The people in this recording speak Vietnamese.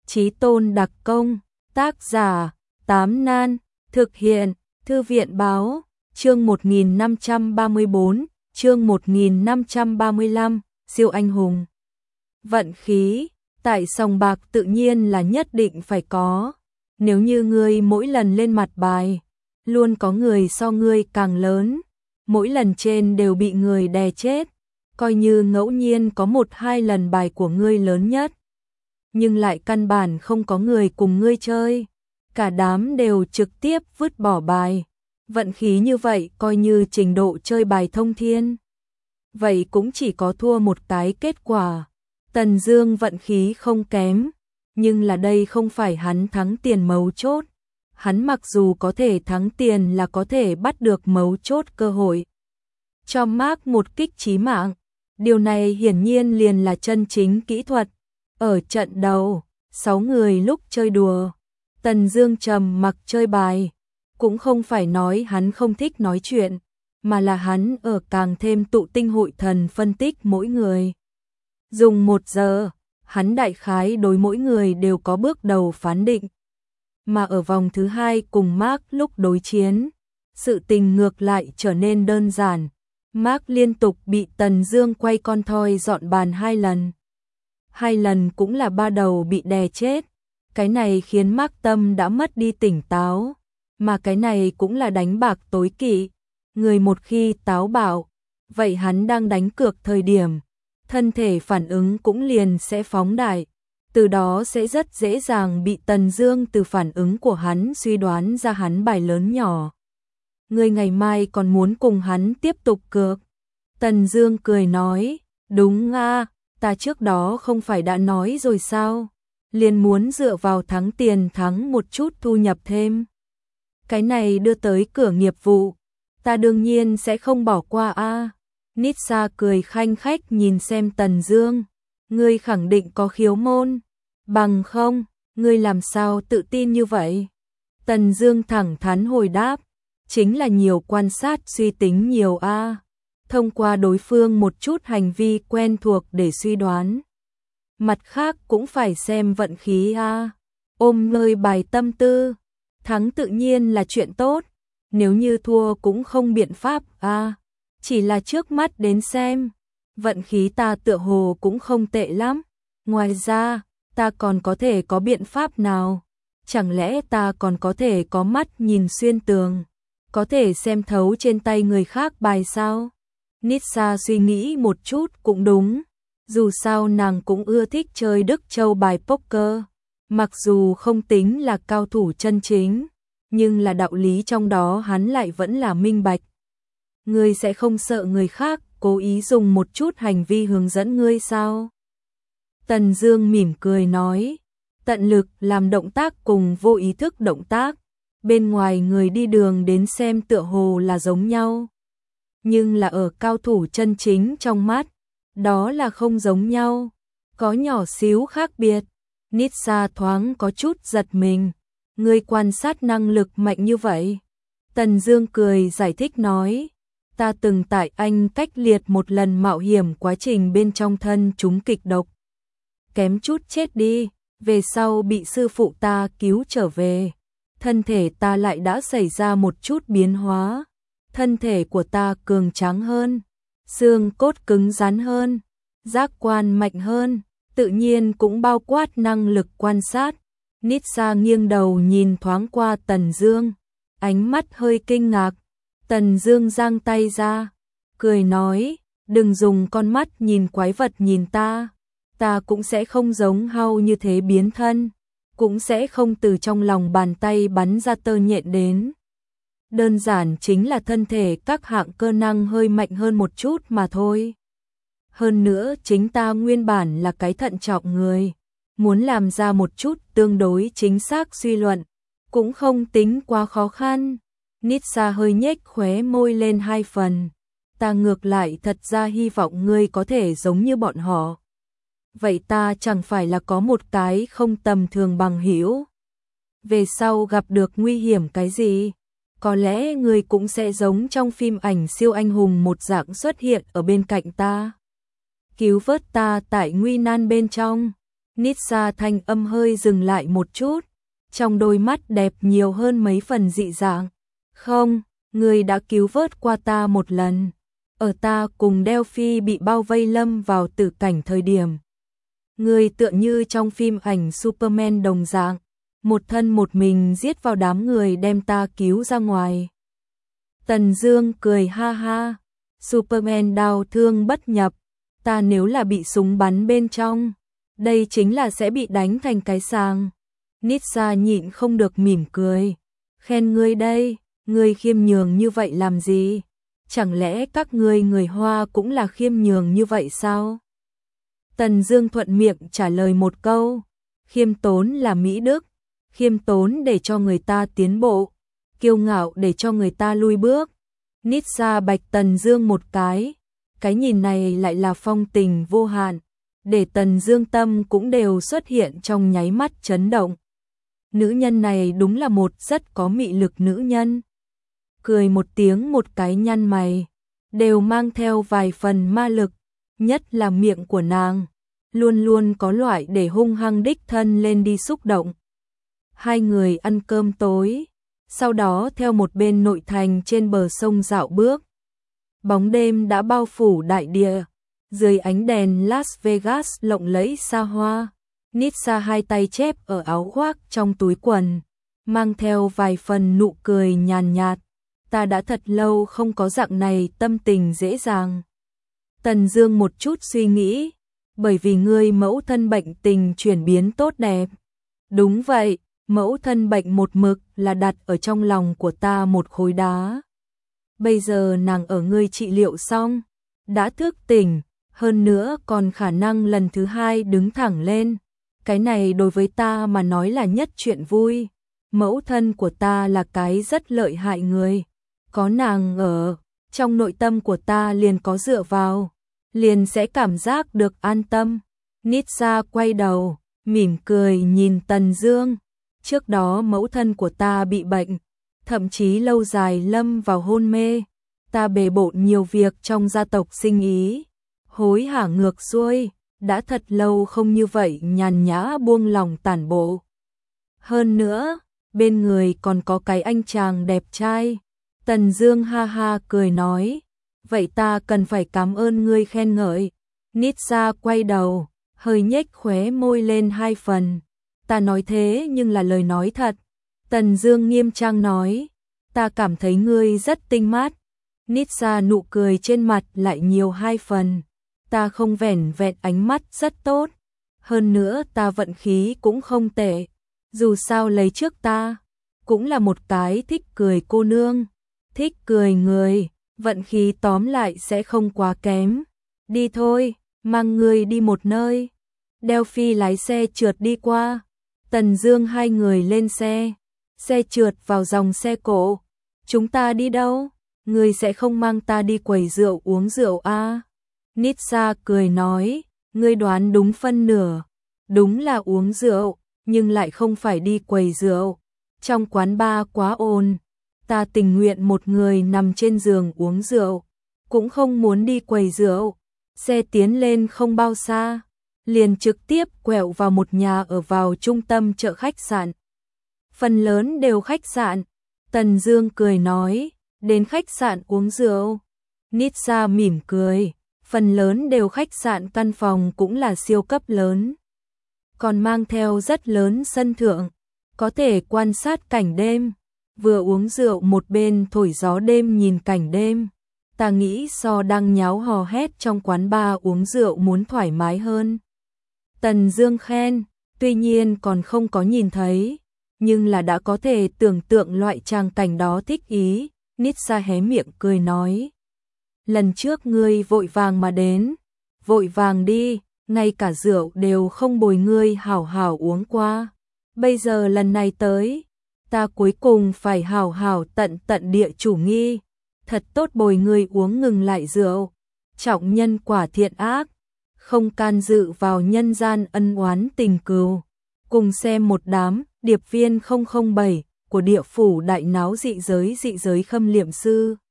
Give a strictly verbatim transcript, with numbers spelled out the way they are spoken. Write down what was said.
Chí tôn đặc công, tác giả, Tám Nan, thực hiện, Thư viện báo, chương một nghìn năm trăm ba mươi bốn, chương một nghìn năm trăm ba mươi lăm, siêu anh hùng. Vận khí, tại sòng bạc tự nhiên là nhất định phải có. Nếu như ngươi mỗi lần lên mặt bài, luôn có người so ngươi càng lớn, mỗi lần trên đều bị người đè chết, coi như ngẫu nhiên có một hai lần bài của ngươi lớn nhất, nhưng lại căn bản không có người cùng ngươi chơi, cả đám đều trực tiếp vứt bỏ bài. Vận khí như vậy coi như trình độ chơi bài thông thiên. Vậy cũng chỉ có thua một cái kết quả. Tần Dương vận khí không kém, nhưng là đây không phải hắn thắng tiền mấu chốt. Hắn mặc dù có thể thắng tiền là có thể bắt được mấu chốt cơ hội, cho Mark một kích chí mạng. Điều này hiển nhiên liền là chân chính kỹ thuật. Ở trận đầu, sáu người lúc chơi đùa, Tần Dương trầm mặc chơi bài, cũng không phải nói hắn không thích nói chuyện, mà là hắn ở càng thêm tụ tinh hội thần phân tích mỗi người. Dùng một giờ, hắn đại khái đối mỗi người đều có bước đầu phán định. Mà ở vòng thứ hai cùng Mark lúc đối chiến, sự tình ngược lại trở nên đơn giản. Mark liên tục bị Tần Dương quay con thoi dọn bàn hai lần. Hai lần cũng là ba đầu bị đè chết. Cái này khiến Mark tâm đã mất đi tỉnh táo. Mà cái này cũng là đánh bạc tối kỵ. Người một khi táo bạo, vậy hắn đang đánh cược thời điểm, thân thể phản ứng cũng liền sẽ phóng đại. Từ đó sẽ rất dễ dàng bị Tần Dương từ phản ứng của hắn suy đoán ra hắn bài lớn nhỏ. Ngươi ngày mai còn muốn cùng hắn tiếp tục cược? Tần Dương cười nói, đúng a, ta trước đó không phải đã nói rồi sao? Liền muốn dựa vào thắng tiền thắng một chút thu nhập thêm. Cái này đưa tới cửa nghiệp vụ, ta đương nhiên sẽ không bỏ qua a. Nitsa cười khanh khách nhìn xem Tần Dương, ngươi khẳng định có khiếu môn, bằng không, ngươi làm sao tự tin như vậy? Tần Dương thẳng thắn hồi đáp, chính là nhiều quan sát suy tính nhiều a, thông qua đối phương một chút hành vi quen thuộc để suy đoán. Mặt khác cũng phải xem vận khí a, ôm lời bài tâm tư, thắng tự nhiên là chuyện tốt, nếu như thua cũng không biện pháp a, chỉ là trước mắt đến xem, vận khí ta tựa hồ cũng không tệ lắm, ngoài ra, ta còn có thể có biện pháp nào? Chẳng lẽ ta còn có thể có mắt nhìn xuyên tường, có thể xem thấu trên tay người khác bài sao? Nitsa suy nghĩ một chút cũng đúng, dù sao nàng cũng ưa thích chơi Đức Châu bài poker, mặc dù không tính là cao thủ chân chính, nhưng là đạo lý trong đó hắn lại vẫn là minh bạch. Ngươi sẽ không sợ người khác cố ý dùng một chút hành vi hướng dẫn ngươi sao? Tần Dương mỉm cười nói, tận lực làm động tác cùng vô ý thức động tác, bên ngoài người đi đường đến xem tựa hồ là giống nhau, nhưng là ở cao thủ chân chính trong mắt, đó là không giống nhau, có nhỏ xíu khác biệt. Nitsa thoáng có chút giật mình, ngươi quan sát năng lực mạnh như vậy? Tần Dương cười giải thích nói, ta từng tại Anh cách liệt một lần mạo hiểm quá trình bên trong thân chúng kịch độc, kém chút chết đi, về sau bị sư phụ ta cứu trở về, thân thể ta lại đã xảy ra một chút biến hóa, thân thể của ta cường tráng hơn, xương cốt cứng rắn hơn, giác quan mạnh hơn, tự nhiên cũng bao quát năng lực quan sát. Nitsa nghiêng đầu nhìn thoáng qua Tần Dương, ánh mắt hơi kinh ngạc. Tần Dương giang tay ra, cười nói, đừng dùng con mắt nhìn quái vật nhìn ta, ta cũng sẽ không giống hao như thế biến thân, cũng sẽ không từ trong lòng bàn tay bắn ra tơ nhện đến. Đơn giản chính là thân thể các hạng cơ năng hơi mạnh hơn một chút mà thôi. Hơn nữa chính ta nguyên bản là cái thận trọng người, muốn làm ra một chút tương đối chính xác suy luận, cũng không tính quá khó khăn. Nitsa hơi nhếch khóe môi lên hai phần, ta ngược lại thật ra hy vọng ngươi có thể giống như bọn họ. Vậy ta chẳng phải là có một cái không tầm thường bằng hữu? Về sau gặp được nguy hiểm cái gì, có lẽ ngươi cũng sẽ giống trong phim ảnh siêu anh hùng một dạng xuất hiện ở bên cạnh ta, cứu vớt ta tại nguy nan bên trong. Nitsa thanh âm hơi dừng lại một chút, trong đôi mắt đẹp nhiều hơn mấy phần dị dạng. Không, ngươi đã cứu vớt qua ta một lần. Ở ta cùng Delphi bị bao vây lâm vào tử cảnh thời điểm. Ngươi tựa như trong phim ảnh Superman đồng dạng, một thân một mình giết vào đám người đem ta cứu ra ngoài. Tần Dương cười ha ha, Superman đau thương bất nhập, ta nếu là bị súng bắn bên trong, đây chính là sẽ bị đánh thành cái sàng. Nitsa nhịn không được mỉm cười, khen ngươi đây, ngươi khiêm nhường như vậy làm gì? Chẳng lẽ các ngươi người Hoa cũng là khiêm nhường như vậy sao? Tần Dương thuận miệng trả lời một câu, khiêm tốn là mỹ đức, khiêm tốn để cho người ta tiến bộ, kiêu ngạo để cho người ta lui bước. Nitsa bạch Tần Dương một cái, cái nhìn này lại là phong tình vô hạn, để Tần Dương tâm cũng đều xuất hiện trong nháy mắt chấn động. Nữ nhân này đúng là một rất có mị lực nữ nhân. Cười một tiếng một cái nhăn mày, đều mang theo vài phần ma lực, nhất là miệng của nàng, luôn luôn có loại để hung hăng đích thân lên đi xúc động. Hai người ăn cơm tối, sau đó theo một bên nội thành trên bờ sông dạo bước. Bóng đêm đã bao phủ đại địa, dưới ánh đèn Las Vegas lộng lẫy xa hoa. Nitsa hai tay chép ở áo khoác trong túi quần, mang theo vài phần nụ cười nhàn nhạt. Ta đã thật lâu không có dạng này tâm tình dễ dàng. Tần Dương một chút suy nghĩ, bởi vì ngươi mẫu thân bệnh tình chuyển biến tốt đẹp. Đúng vậy, mẫu thân bệnh một mực là đặt ở trong lòng của ta một khối đá. Bây giờ nàng ở ngươi trị liệu xong, đã thức tỉnh, hơn nữa còn khả năng lần thứ hai đứng thẳng lên. Cái này đối với ta mà nói là nhất chuyện vui. Mẫu thân của ta là cái rất lợi hại người. Có nàng ở, trong nội tâm của ta liền có dựa vào, liền sẽ cảm giác được an tâm. Nitsa quay đầu, mỉm cười nhìn Tần Dương. Trước đó mẫu thân của ta bị bệnh, thậm chí lâu dài lâm vào hôn mê. Ta bề bộn nhiều việc trong gia tộc sinh ý, hối hả ngược xuôi, đã thật lâu không như vậy nhàn nhã buông lòng tản bộ. Hơn nữa, bên người còn có cái anh chàng đẹp trai. Tần Dương ha ha cười nói, vậy ta cần phải cảm ơn ngươi khen ngợi. Nitsa quay đầu, hơi nhếch khóe môi lên hai phần. Ta nói thế nhưng là lời nói thật. Tần Dương nghiêm trang nói, ta cảm thấy ngươi rất tinh mắt. Nitsa nụ cười trên mặt lại nhiều hai phần. Ta không vẻn vẹn ánh mắt rất tốt, hơn nữa ta vận khí cũng không tệ. Dù sao lấy trước ta, cũng là một cái thích cười cô nương. Thích cười người, vận khí tóm lại sẽ không quá kém. Đi thôi, mang người đi một nơi. Delphi lái xe trượt đi qua. Tần Dương hai người lên xe. Xe trượt vào dòng xe cộ. Chúng ta đi đâu? Người sẽ không mang ta đi quầy rượu uống rượu à? Nitsa cười nói, ngươi đoán đúng phân nửa. Đúng là uống rượu, nhưng lại không phải đi quầy rượu. Trong quán bar quá ồn. Ta tình nguyện một người nằm trên giường uống rượu, cũng không muốn đi quầy rượu. Xe tiến lên không bao xa, liền trực tiếp quẹo vào một nhà ở vào trung tâm chợ khách sạn. Phần lớn đều khách sạn. Tần Dương cười nói, đến khách sạn uống rượu. Nitsa mỉm cười, phần lớn đều khách sạn, căn phòng cũng là siêu cấp lớn, còn mang theo rất lớn sân thượng, có thể quan sát cảnh đêm. Vừa uống rượu một bên thổi gió đêm nhìn cảnh đêm. Ta nghĩ so đang nháo hò hét trong quán bar uống rượu muốn thoải mái hơn. Tần Dương khen, tuy nhiên còn không có nhìn thấy, nhưng là đã có thể tưởng tượng loại tràng cảnh đó thích ý. Nitsa hé miệng cười nói, lần trước ngươi vội vàng mà đến, vội vàng đi, ngay cả rượu đều không bồi ngươi hảo hảo uống qua. Bây giờ lần này tới, ta cuối cùng phải hảo hảo tận tận địa chủ nghi, thật tốt bồi ngươi uống ngừng lại rượu, trọng nhân quả thiện ác, không can dự vào nhân gian ân oán tình cừu. Cùng xem một đám điệp viên không không bảy của địa phủ đại náo dị giới dị giới khâm liệm sư.